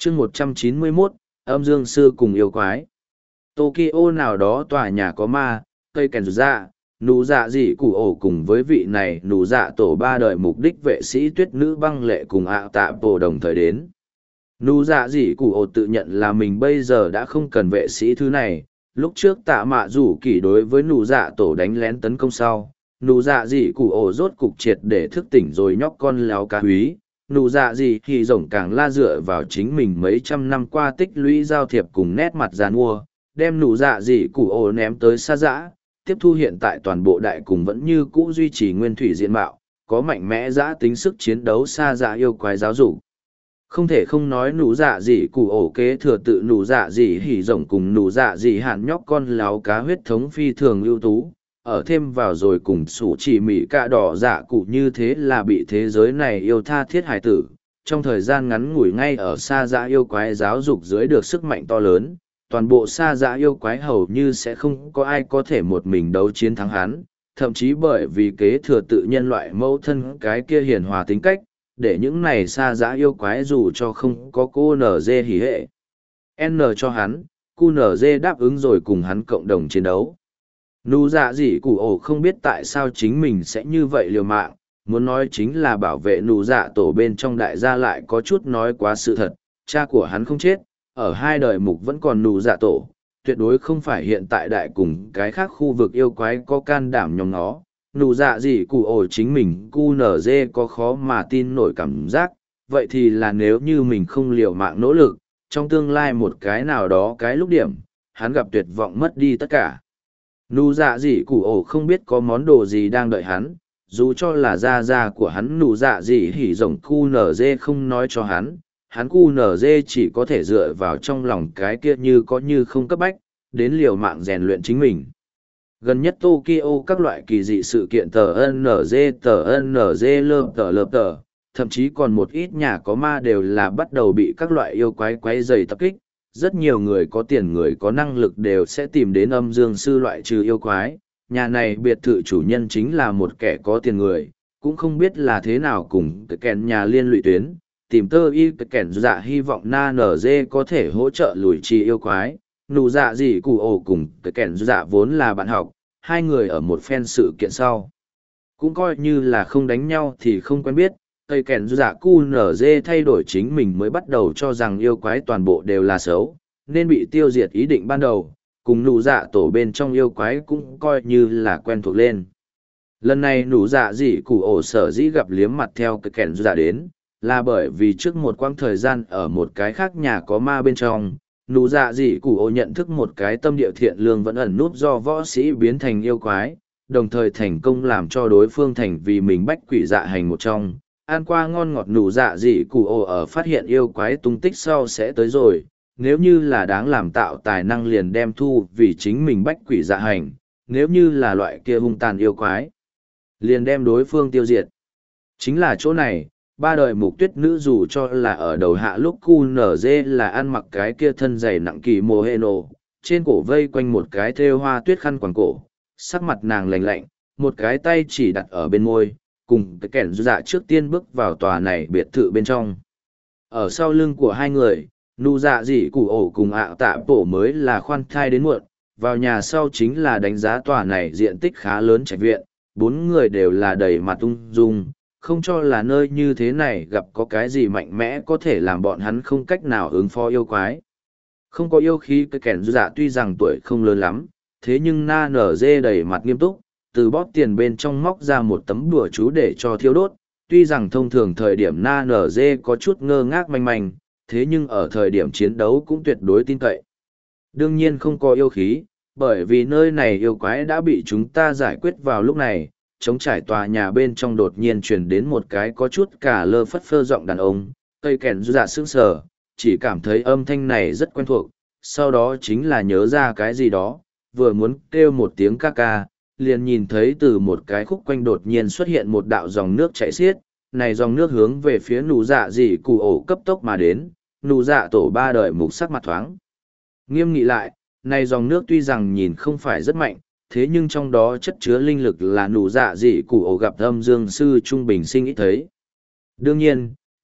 chương 191, âm dương sư cùng yêu quái. Tokyo nào đó tòa nhà có ma, cây kèn dạ, nụ dạ dị cụ ổ cùng với vị này nụ dạ tổ ba đời mục đích vệ sĩ tuyết nữ băng lệ cùng ạ tạ bộ đồng thời đến. Nụ dạ dị cụ ổ tự nhận là mình bây giờ đã không cần vệ sĩ thứ này, lúc trước tạ mạ rủ kỳ đối với nụ dạ tổ đánh lén tấn công sau. Nụ dạ dị cụ ổ rốt cục triệt để thức tỉnh rồi nhóc con léo cá húy. Nụ dạ dị thì rồng càng la dựa vào chính mình mấy trăm năm qua tích lũy giao thiệp cùng nét mặt giàn mua, đem nụ dạ dị cụ ổ ném tới xa dã, tiếp thu hiện tại toàn bộ đại cùng vẫn như cũ duy trì nguyên thủy diện mạo, có mạnh mẽ dã tính sức chiến đấu xa dã yêu quái giáo dục. Không thể không nói nụ dạ dị cụ ổ kế thừa tự nụ dạ dị hỉ rồng cùng nụ dạ dị hạn nhóc con láo cá huyết thống phi thường ưu tú, ở thêm vào rồi cùng sủ chỉ mị cạ đỏ dạ cụ như thế là bị thế giới này yêu tha thiết hải tử, trong thời gian ngắn ngủi ngay ở xa dã yêu quái giáo dục dưới được sức mạnh to lớn, toàn bộ xa dã yêu quái hầu như sẽ không có ai có thể một mình đấu chiến thắng hắn, thậm chí bởi vì kế thừa tự nhân loại mẫu thân cái kia hiền hòa tính cách, để những này xa dã yêu quái dù cho không có cô NG hỉ hệ. N cho hắn, cu NG đáp ứng rồi cùng hắn cộng đồng chiến đấu. Nụ dạ dị cụ ổ không biết tại sao chính mình sẽ như vậy liều mạng, muốn nói chính là bảo vệ nụ dạ tổ bên trong đại gia lại có chút nói quá sự thật, cha của hắn không chết, ở hai đời mục vẫn còn nụ dạ tổ, tuyệt đối không phải hiện tại đại cùng cái khác khu vực yêu quái có can đảm nhóm nó. Nụ dạ dị cụ ổ chính mình cu nở dê có khó mà tin nổi cảm giác, vậy thì là nếu như mình không liều mạng nỗ lực, trong tương lai một cái nào đó cái lúc điểm, hắn gặp tuyệt vọng mất đi tất cả. Nụ dạ dị cụ ổ không biết có món đồ gì đang đợi hắn, dù cho là gia của hắn nụ dạ dị hỉ rồng cu nở dê không nói cho hắn cu nở dê chỉ có thể dựa vào trong lòng cái kia như có như không cấp bách, đến liều mạng rèn luyện chính mình. Gần nhất Tokyo các loại kỳ dị sự kiện tờ NG lợp tờ, thậm chí còn một ít nhà có ma đều là bắt đầu bị các loại yêu quái quái dày tập kích. Rất nhiều người có tiền người có năng lực đều sẽ tìm đến âm dương sư loại trừ yêu quái. Nhà này biệt thự chủ nhân chính là một kẻ có tiền người, cũng không biết là thế nào cùng cái kèn nhà liên lụy tuyến, tìm tơ y cái kèn dạ hy vọng na nở dê có thể hỗ trợ lùi trì yêu quái. Nụ dạ gì cụ ổ cùng cái kèn dạ vốn là bạn học, hai người ở một phen sự kiện sau. Cũng coi như là không đánh nhau thì không quen biết, cây kèn dạ cu nở dê thay đổi chính mình mới bắt đầu cho rằng yêu quái toàn bộ đều là xấu, nên bị tiêu diệt ý định ban đầu, cùng nụ dạ tổ bên trong yêu quái cũng coi như là quen thuộc lên. Lần này nụ dạ dị cụ ổ sở dĩ gặp liếm mặt theo cái kèn dạ đến, là bởi vì trước một quãng thời gian ở một cái khác nhà có ma bên trong, nụ dạ dị cụ ổ nhận thức một cái tâm địa thiện lương vẫn ẩn núp do võ sĩ biến thành yêu quái, đồng thời thành công làm cho đối phương thành vì mình bách quỷ dạ hành một trong. Ăn qua ngon ngọt nụ dạ dị cụ ổ ở phát hiện yêu quái tung tích sau sẽ tới rồi, nếu như là đáng làm tạo tài năng liền đem thu vì chính mình bách quỷ dạ hành, nếu như là loại kia hung tàn yêu quái, liền đem đối phương tiêu diệt. Chính là chỗ này, ba đời mục tuyết nữ dù cho là ở đầu hạ lúc cu nở dê là ăn mặc cái kia thân dày nặng kỳ mồ hê nổ, trên cổ vây quanh một cái thêu hoa tuyết khăn quàng cổ, sắc mặt nàng lạnh lạnh, một cái tay chỉ đặt ở bên môi, cùng cái kẻn dạ trước tiên bước vào tòa này biệt thự bên trong. Ở sau lưng của hai người, nụ dạ dị cụ ổ cùng ạ tạ bổ mới là khoan thai đến muộn, vào nhà sau chính là đánh giá tòa này diện tích khá lớn trạch viện, bốn người đều là đầy mặt ung dung, không cho là nơi như thế này gặp có cái gì mạnh mẽ có thể làm bọn hắn không cách nào ứng phó yêu quái. Không có yêu khí cái kẻn dạ tuy rằng tuổi không lớn lắm, thế nhưng na nở dê đầy mặt nghiêm túc, từ bóp tiền bên trong móc ra một tấm đùa chú để cho thiêu đốt, tuy rằng thông thường thời điểm na nở dê có chút ngơ ngác manh manh, thế nhưng ở thời điểm chiến đấu cũng tuyệt đối tin cậy. Đương nhiên không có yêu khí, bởi vì nơi này yêu quái đã bị chúng ta giải quyết vào lúc này, chống trải tòa nhà bên trong đột nhiên truyền đến một cái có chút cả lơ phất phơ giọng đàn ông, cây kèn dạ sững sờ, chỉ cảm thấy âm thanh này rất quen thuộc, sau đó chính là nhớ ra cái gì đó, vừa muốn kêu một tiếng ca ca, liền nhìn thấy từ một cái khúc quanh đột nhiên xuất hiện một đạo dòng nước chảy xiết, này dòng nước hướng về phía nụ dạ dị cụ ổ cấp tốc mà đến, nụ dạ tổ ba đời mục sắc mặt thoáng nghiêm nghị lại, này dòng nước tuy rằng nhìn không phải rất mạnh, thế nhưng trong đó chất chứa linh lực là nụ dạ dị cụ ổ gặp âm dương sư trung bình sinh ít thấy. Đương nhiên,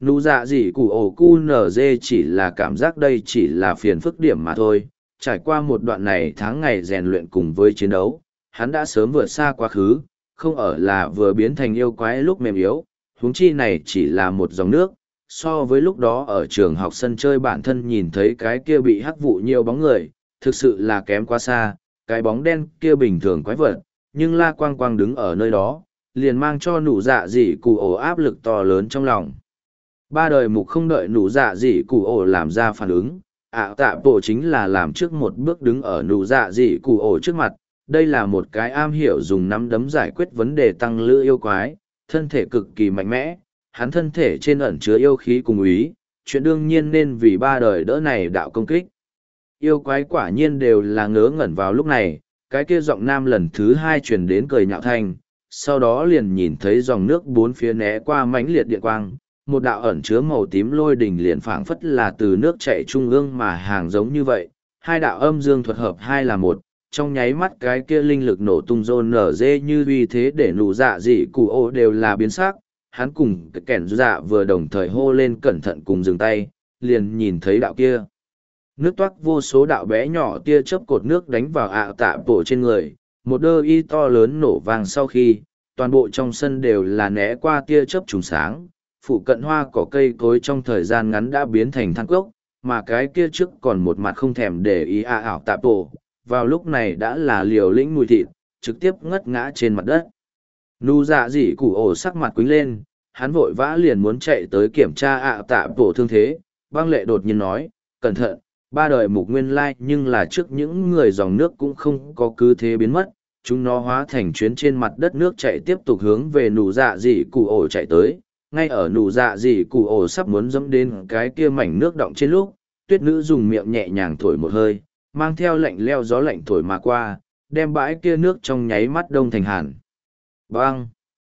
Nụ dạ gì cụ ổ cu nở dê chỉ là cảm giác đây chỉ là phiền phức điểm mà thôi. Trải qua một đoạn này tháng ngày rèn luyện cùng với chiến đấu, hắn đã sớm vượt xa quá khứ, không ở là vừa biến thành yêu quái lúc mềm yếu, huống chi này chỉ là một dòng nước. So với lúc đó ở trường học sân chơi bản thân nhìn thấy cái kia bị hắc vụ nhiều bóng người, thực sự là kém quá xa, cái bóng đen kia bình thường quái vật, nhưng La Quang Quang đứng ở nơi đó, liền mang cho nụ dạ dị cụ ổ áp lực to lớn trong lòng. Ba đời mục không đợi nụ dạ dị cụ ổ làm ra phản ứng, tạ bộ chính là làm trước một bước đứng ở nụ dạ dị cụ ổ trước mặt. Đây là một cái am hiểu dùng nắm đấm giải quyết vấn đề tăng lữ yêu quái, thân thể cực kỳ mạnh mẽ, hắn thân thể trên ẩn chứa yêu khí cùng úy, chuyện đương nhiên nên vì ba đời đỡ này đạo công kích. Yêu quái quả nhiên đều là ngớ ngẩn vào lúc này, cái kia giọng nam lần thứ hai truyền đến cười nhạo thanh, sau đó liền nhìn thấy dòng nước bốn phía né qua mãnh liệt điện quang, một đạo ẩn chứa màu tím lôi đỉnh liền phảng phất là từ nước chảy trung ương mà hàng giống như vậy, hai đạo âm dương thuật hợp hai là một, trong nháy mắt cái kia linh lực nổ tung rôn nở dê như uy thế để nụ dạ dị cụ ô đều là biến sắc, hắn cùng cái kẻn dạ vừa đồng thời hô lên cẩn thận cùng dừng tay, liền nhìn thấy đạo kia. Nước toát vô số đạo bé nhỏ tia chớp cột nước đánh vào tạ bộ trên người, một đơ y to lớn nổ vàng sau khi, toàn bộ trong sân đều là né qua tia chớp trùng sáng, phụ cận hoa cỏ cây cối trong thời gian ngắn đã biến thành than cốc, mà cái kia trước còn một mặt không thèm để ý tạ bộ, vào lúc này đã là liều lĩnh mùi thịt, trực tiếp ngất ngã trên mặt đất. Nụ dạ dị cụ ổ sắc mặt quính lên, hắn vội vã liền muốn chạy tới kiểm tra tạ bộ thương thế, băng lệ đột nhiên nói, cẩn thận, ba đời mục nguyên lai nhưng là trước những người dòng nước cũng không có cứ thế biến mất, chúng nó hóa thành chuyến trên mặt đất nước chạy tiếp tục hướng về nụ dạ dị cụ ổ chạy tới, ngay ở nụ dạ dị cụ ổ sắp muốn dẫm đến cái kia mảnh nước đọng trên lúc, tuyết nữ dùng miệng nhẹ nhàng thổi một hơi, mang theo lạnh leo gió lạnh thổi mà qua, đem bãi kia nước trong nháy mắt đông thành hàn. Bang!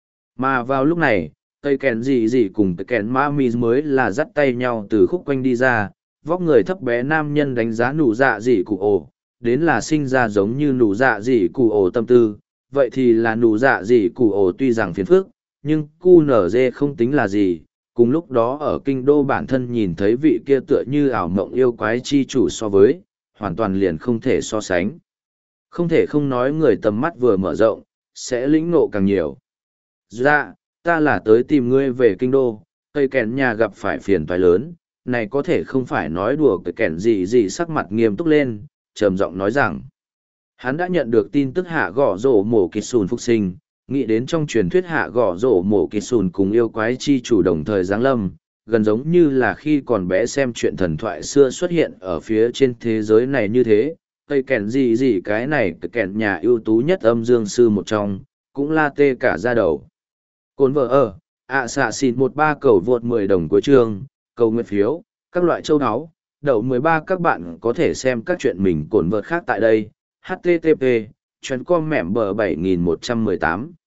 Mà vào lúc này, cây kèn gì cùng cây kèn ma mi mới là dắt tay nhau từ khúc quanh đi ra, vóc người thấp bé nam nhân đánh giá nụ dạ dị cụ ổ, đến là sinh ra giống như nụ dạ dị cụ ổ tâm tư, vậy thì là nụ dạ dị cụ ổ tuy rằng phiền phức, nhưng cu nở dê không tính là gì. Cùng lúc đó ở kinh đô bản thân nhìn thấy vị kia tựa như ảo mộng yêu quái chi chủ so với, hoàn toàn liền không thể so sánh. Không thể không nói người tầm mắt vừa mở rộng, sẽ lĩnh ngộ càng nhiều. Dạ, ta là tới tìm ngươi về kinh đô, cây kèn nhà gặp phải phiền toái lớn, này có thể không phải nói đùa cái kèn gì sắc mặt nghiêm túc lên, trầm giọng nói rằng. Hắn đã nhận được tin tức hạ gõ rổ mổ kịch sùn phục sinh, nghĩ đến trong truyền thuyết hạ gõ rổ mổ kịch sùn cùng yêu quái chi chủ đồng thời giáng lâm, gần giống như là khi còn bé xem chuyện thần thoại xưa xuất hiện ở phía trên thế giới này như thế. Cây kèn gì cái này cái kèn nhà ưu tú nhất âm dương sư một trong, cũng la tê cả ra đầu. Cồn vợ ở, xạ xịn 13 cầu vượt 10 đồng cuối chương, cầu nguyện phiếu, các loại châu áo, đậu 13 các bạn có thể xem các chuyện mình cồn vợt khác tại đây. HTTP, chuyến com mẻm bờ 7118.